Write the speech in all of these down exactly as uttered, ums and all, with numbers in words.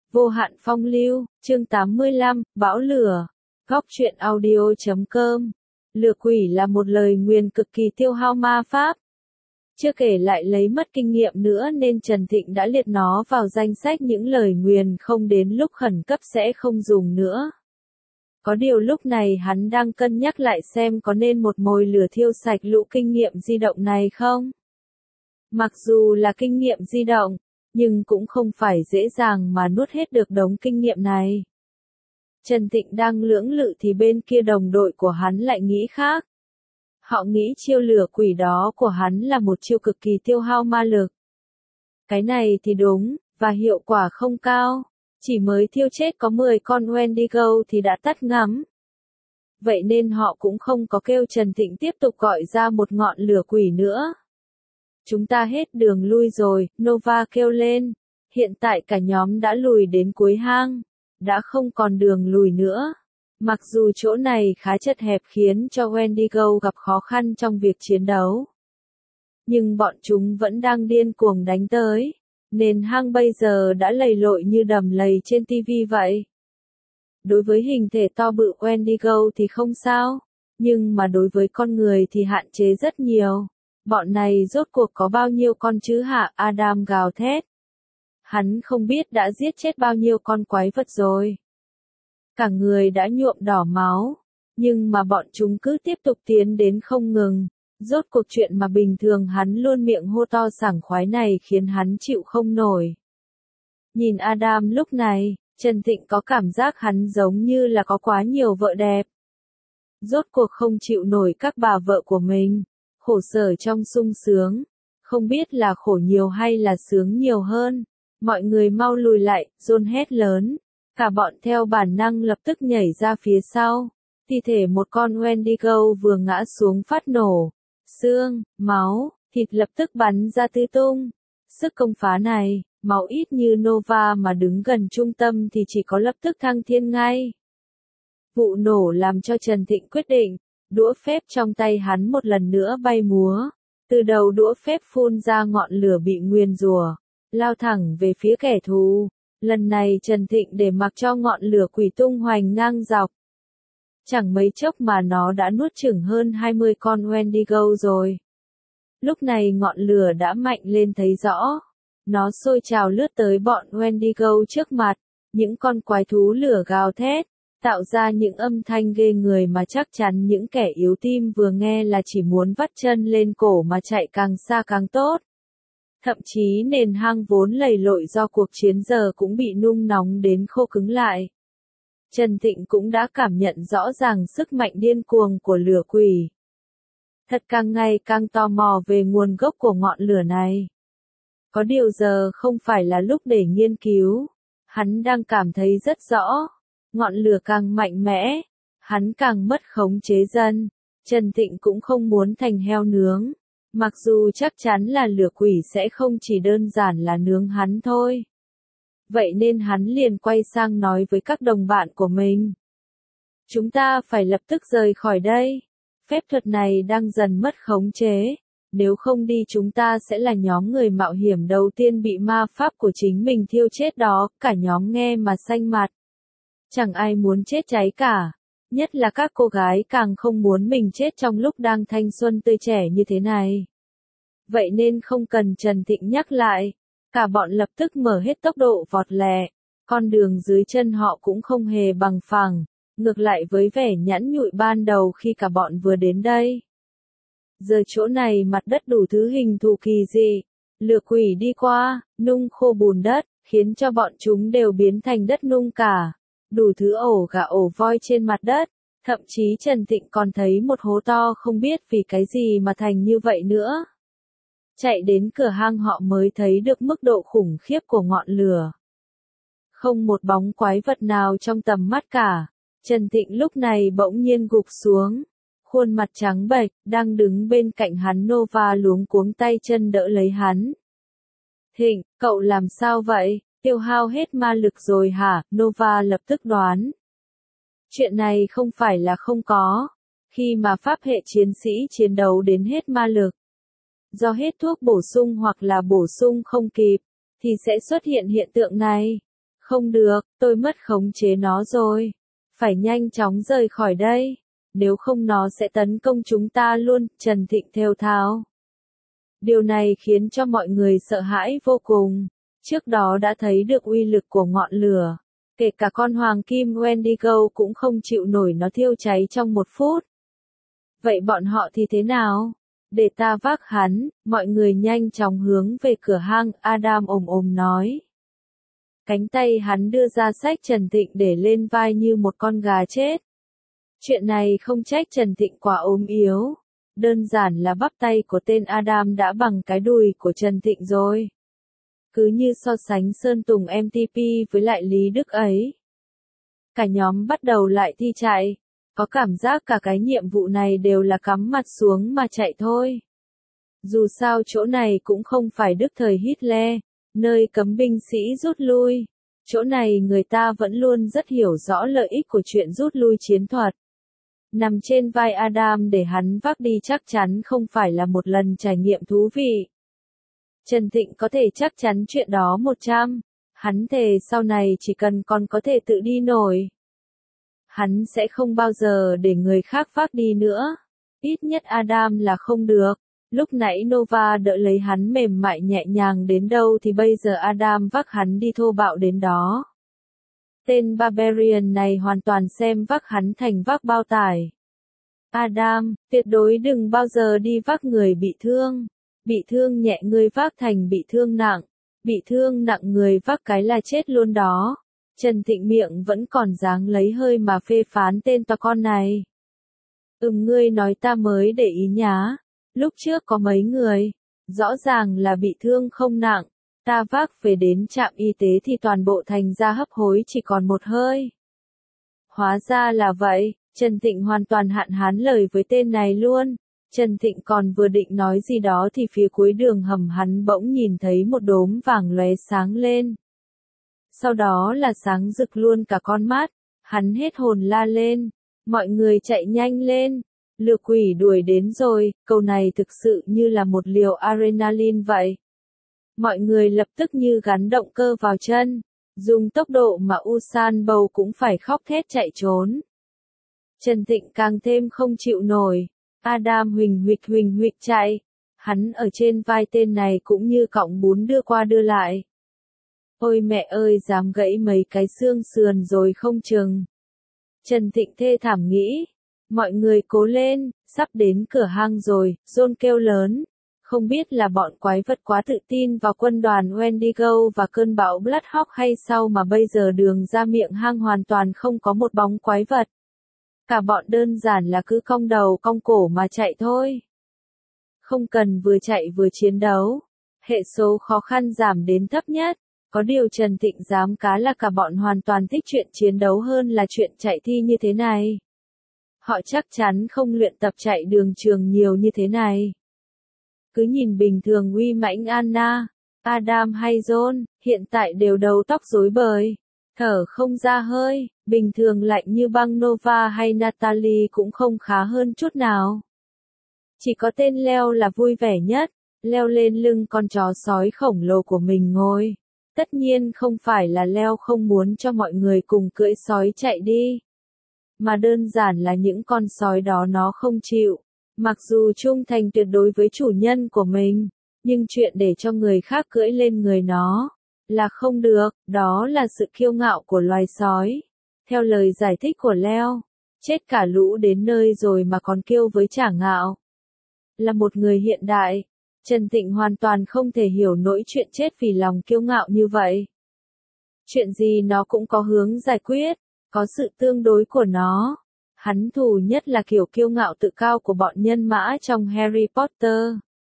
Vô hạn phong lưu, chương tám mươi lăm, bão lửa. Góc truyện audio chấm com. Lửa quỷ là một lời nguyền cực kỳ tiêu hao ma pháp. Chưa kể lại lấy mất kinh nghiệm nữa nên Trần Thịnh đã liệt nó vào danh sách những lời nguyền không đến lúc khẩn cấp sẽ không dùng nữa. Có điều lúc này hắn đang cân nhắc lại xem có nên một mồi lửa thiêu sạch lũ kinh nghiệm di động này không. Mặc dù là kinh nghiệm di động, nhưng cũng không phải dễ dàng mà nuốt hết được đống kinh nghiệm này. Trần Thịnh đang lưỡng lự thì bên kia đồng đội của hắn lại nghĩ khác. Họ nghĩ chiêu lửa quỷ đó của hắn là một chiêu cực kỳ tiêu hao ma lực. Cái này thì đúng, và hiệu quả không cao. Chỉ mới thiêu chết có mười con Wendigo thì đã tắt ngắm. Vậy nên họ cũng không có kêu Trần Thịnh tiếp tục gọi ra một ngọn lửa quỷ nữa. Chúng ta hết đường lui rồi, Nova kêu lên. Hiện tại cả nhóm đã lùi đến cuối hang. Đã không còn đường lùi nữa. Mặc dù chỗ này khá chật hẹp khiến cho Wendigo gặp khó khăn trong việc chiến đấu. Nhưng bọn chúng vẫn đang điên cuồng đánh tới. Nên hang bây giờ đã lầy lội như đầm lầy trên tivi vậy. Đối với hình thể to bự Wendigo thì không sao. Nhưng mà đối với con người thì hạn chế rất nhiều. Bọn này rốt cuộc có bao nhiêu con chứ hả? Adam gào thét. Hắn không biết đã giết chết bao nhiêu con quái vật rồi. Cả người đã nhuộm đỏ máu. Nhưng mà bọn chúng cứ tiếp tục tiến đến không ngừng. Rốt cuộc chuyện mà bình thường hắn luôn miệng hô to sảng khoái này khiến hắn chịu không nổi. Nhìn Adam lúc này, Trần Thịnh có cảm giác hắn giống như là có quá nhiều vợ đẹp. Rốt cuộc không chịu nổi các bà vợ của mình. Khổ sở trong sung sướng. Không biết là khổ nhiều hay là sướng nhiều hơn. Mọi người mau lùi lại, John hét lớn. Cả bọn theo bản năng lập tức nhảy ra phía sau. Thi thể một con Wendigo vừa ngã xuống phát nổ. Xương, máu, thịt lập tức bắn ra tứ tung. Sức công phá này, máu ít như Nova mà đứng gần trung tâm thì chỉ có lập tức thăng thiên ngay. Vụ nổ làm cho Trần Thịnh quyết định. Đũa phép trong tay hắn một lần nữa bay múa. Từ đầu đũa phép phun ra ngọn lửa bị nguyền rủa, lao thẳng về phía kẻ thù. Lần này Trần Thịnh để mặc cho ngọn lửa quỷ tung hoành ngang dọc. Chẳng mấy chốc mà nó đã nuốt chửng hơn hai mươi con Wendigo rồi. Lúc này ngọn lửa đã mạnh lên thấy rõ. Nó sôi trào lướt tới bọn Wendigo trước mặt. Những con quái thú lửa gào thét. Tạo ra những âm thanh ghê người mà chắc chắn những kẻ yếu tim vừa nghe là chỉ muốn vắt chân lên cổ mà chạy càng xa càng tốt. Thậm chí nền hang vốn lầy lội do cuộc chiến giờ cũng bị nung nóng đến khô cứng lại. Trần Thịnh cũng đã cảm nhận rõ ràng sức mạnh điên cuồng của lửa quỷ. Thật càng ngày càng tò mò về nguồn gốc của ngọn lửa này. Có điều giờ không phải là lúc để nghiên cứu. Hắn đang cảm thấy rất rõ. Ngọn lửa càng mạnh mẽ, hắn càng mất khống chế dân. Trần Thịnh cũng không muốn thành heo nướng. Mặc dù chắc chắn là lửa quỷ sẽ không chỉ đơn giản là nướng hắn thôi. Vậy nên hắn liền quay sang nói với các đồng bạn của mình. Chúng ta phải lập tức rời khỏi đây. Phép thuật này đang dần mất khống chế. Nếu không đi chúng ta sẽ là nhóm người mạo hiểm đầu tiên bị ma pháp của chính mình thiêu chết đó. Cả nhóm nghe mà xanh mặt. Chẳng ai muốn chết cháy cả. Nhất là các cô gái càng không muốn mình chết trong lúc đang thanh xuân tươi trẻ như thế này. Vậy nên không cần Trần Thịnh nhắc lại. Cả bọn lập tức mở hết tốc độ vọt lẹ. Con đường dưới chân họ cũng không hề bằng phẳng. Ngược lại với vẻ nhẵn nhụi ban đầu khi cả bọn vừa đến đây. Giờ chỗ này mặt đất đủ thứ hình thù kỳ dị. Lửa quỷ đi qua, nung khô bùn đất, khiến cho bọn chúng đều biến thành đất nung cả. Đủ thứ ổ gà ổ voi trên mặt đất, thậm chí Trần Thịnh còn thấy một hố to không biết vì cái gì mà thành như vậy nữa. Chạy đến cửa hang họ mới thấy được mức độ khủng khiếp của ngọn lửa. Không một bóng quái vật nào trong tầm mắt cả. Trần Thịnh lúc này bỗng nhiên gục xuống. Khuôn mặt trắng bệch, đang đứng bên cạnh hắn Nova luống cuống tay chân đỡ lấy hắn. Thịnh, cậu làm sao vậy? Tiêu hao hết ma lực rồi hả? Nova lập tức đoán. Chuyện này không phải là không có. Khi mà pháp hệ chiến sĩ chiến đấu đến hết ma lực. Do hết thuốc bổ sung hoặc là bổ sung không kịp, thì sẽ xuất hiện hiện tượng này. Không được, tôi mất khống chế nó rồi. Phải nhanh chóng rời khỏi đây. Nếu không nó sẽ tấn công chúng ta luôn, Trần Thịnh thều thào. Điều này khiến cho mọi người sợ hãi vô cùng. Trước đó đã thấy được uy lực của ngọn lửa. Kể cả con hoàng kim Wendigo cũng không chịu nổi nó thiêu cháy trong một phút. Vậy bọn họ thì thế nào? Để ta vác hắn, mọi người nhanh chóng hướng về cửa hang, Adam ồm ồm nói. Cánh tay hắn đưa ra xách Trần Thịnh để lên vai như một con gà chết. Chuyện này không trách Trần Thịnh quá ốm yếu. Đơn giản là bắp tay của tên Adam đã bằng cái đùi của Trần Thịnh rồi. Cứ như so sánh Sơn Tùng em tê pê với lại Lý Đức ấy. Cả nhóm bắt đầu lại thi chạy. Có cảm giác cả cái nhiệm vụ này đều là cắm mặt xuống mà chạy thôi. Dù sao chỗ này cũng không phải Đức thời Hitler, nơi cấm binh sĩ rút lui. Chỗ này người ta vẫn luôn rất hiểu rõ lợi ích của chuyện rút lui chiến thuật. Nằm trên vai Adam để hắn vác đi chắc chắn không phải là một lần trải nghiệm thú vị. Trần Thịnh có thể chắc chắn chuyện đó một trăm. Hắn thề sau này chỉ cần còn có thể tự đi nổi. Hắn sẽ không bao giờ để người khác vác đi nữa. Ít nhất Adam là không được. Lúc nãy Nova đỡ lấy hắn mềm mại nhẹ nhàng đến đâu thì bây giờ Adam vác hắn đi thô bạo đến đó. Tên Barbarian này hoàn toàn xem vác hắn thành vác bao tải. Adam, tuyệt đối đừng bao giờ đi vác người bị thương. Bị thương nhẹ người vác thành bị thương nặng. Bị thương nặng người vác cái là chết luôn đó. Trần Thịnh miệng vẫn còn dáng lấy hơi mà phê phán tên to con này. Ừm ngươi nói ta mới để ý nhá. Lúc trước có mấy người, rõ ràng là bị thương không nặng. Ta vác về đến trạm y tế thì toàn bộ thành ra hấp hối chỉ còn một hơi. Hóa ra là vậy, Trần Thịnh hoàn toàn hạn hán lời với tên này luôn. Trần Thịnh còn vừa định nói gì đó thì phía cuối đường hầm hắn bỗng nhìn thấy một đốm vàng lóe sáng lên. Sau đó là sáng rực luôn cả con mắt, hắn hết hồn la lên. Mọi người chạy nhanh lên. Lừa quỷ đuổi đến rồi, câu này thực sự như là một liều adrenaline vậy. Mọi người lập tức như gắn động cơ vào chân, dùng tốc độ mà Usain Bolt cũng phải khóc thét chạy trốn. Trần Thịnh càng thêm không chịu nổi, Adam huỳnh huỵch huỳnh huỵch chạy, hắn ở trên vai tên này cũng như cọng bún đưa qua đưa lại. Ôi mẹ ơi dám gãy mấy cái xương sườn rồi không chừng. Trần Thịnh thê thảm nghĩ. Mọi người cố lên, sắp đến cửa hang rồi, John kêu lớn. Không biết là bọn quái vật quá tự tin vào quân đoàn Wendigo và cơn bão Bloodhawk hay sao mà bây giờ đường ra miệng hang hoàn toàn không có một bóng quái vật. Cả bọn đơn giản là cứ cong đầu cong cổ mà chạy thôi. Không cần vừa chạy vừa chiến đấu. Hệ số khó khăn giảm đến thấp nhất. Có điều Trần Thịnh dám cá là cả bọn hoàn toàn thích chuyện chiến đấu hơn là chuyện chạy thi như thế này. Họ chắc chắn không luyện tập chạy đường trường nhiều như thế này. Cứ nhìn bình thường uy mãnh Anna, Adam hay John, hiện tại đều đầu tóc rối bời, thở không ra hơi, bình thường lạnh như băng Nova hay Natalie cũng không khá hơn chút nào. Chỉ có tên Leo là vui vẻ nhất, leo lên lưng con chó sói khổng lồ của mình ngồi. Tất nhiên không phải là Leo không muốn cho mọi người cùng cưỡi sói chạy đi. Mà đơn giản là những con sói đó nó không chịu. Mặc dù trung thành tuyệt đối với chủ nhân của mình, nhưng chuyện để cho người khác cưỡi lên người nó là không được, đó là sự kiêu ngạo của loài sói. Theo lời giải thích của Leo, chết cả lũ đến nơi rồi mà còn kêu với chả ngạo. Là một người hiện đại, Trần Thịnh hoàn toàn không thể hiểu nỗi chuyện chết vì lòng kiêu ngạo như vậy. Chuyện gì nó cũng có hướng giải quyết, có sự tương đối của nó. Hắn thù nhất là kiểu kiêu ngạo tự cao của bọn nhân mã trong Harry Potter.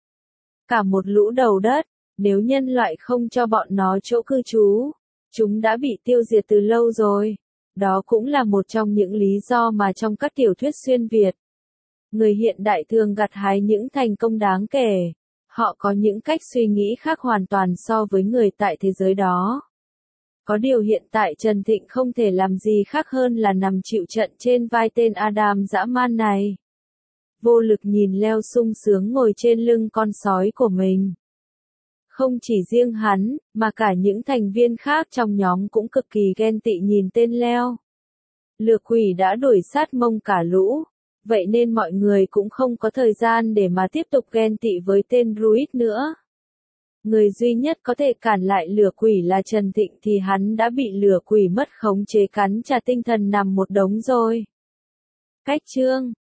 Cả một lũ đầu đất, nếu nhân loại không cho bọn nó chỗ cư trú, chúng đã bị tiêu diệt từ lâu rồi. Đó cũng là một trong những lý do mà trong các tiểu thuyết xuyên Việt, người hiện đại thường gặt hái những thành công đáng kể. Họ có những cách suy nghĩ khác hoàn toàn so với người tại thế giới đó. Có điều hiện tại Trần Thịnh không thể làm gì khác hơn là nằm chịu trận trên vai tên Adam dã man này. Vô lực nhìn Leo sung sướng ngồi trên lưng con sói của mình. Không chỉ riêng hắn, mà cả những thành viên khác trong nhóm cũng cực kỳ ghen tị nhìn tên Leo. Lửa quỷ đã đuổi sát mông cả lũ, vậy nên mọi người cũng không có thời gian để mà tiếp tục ghen tị với tên Ruiz nữa. Người duy nhất có thể cản lại lửa quỷ là Trần Thịnh thì hắn đã bị lửa quỷ mất khống chế cắn trả tinh thần nằm một đống rồi. Cách chương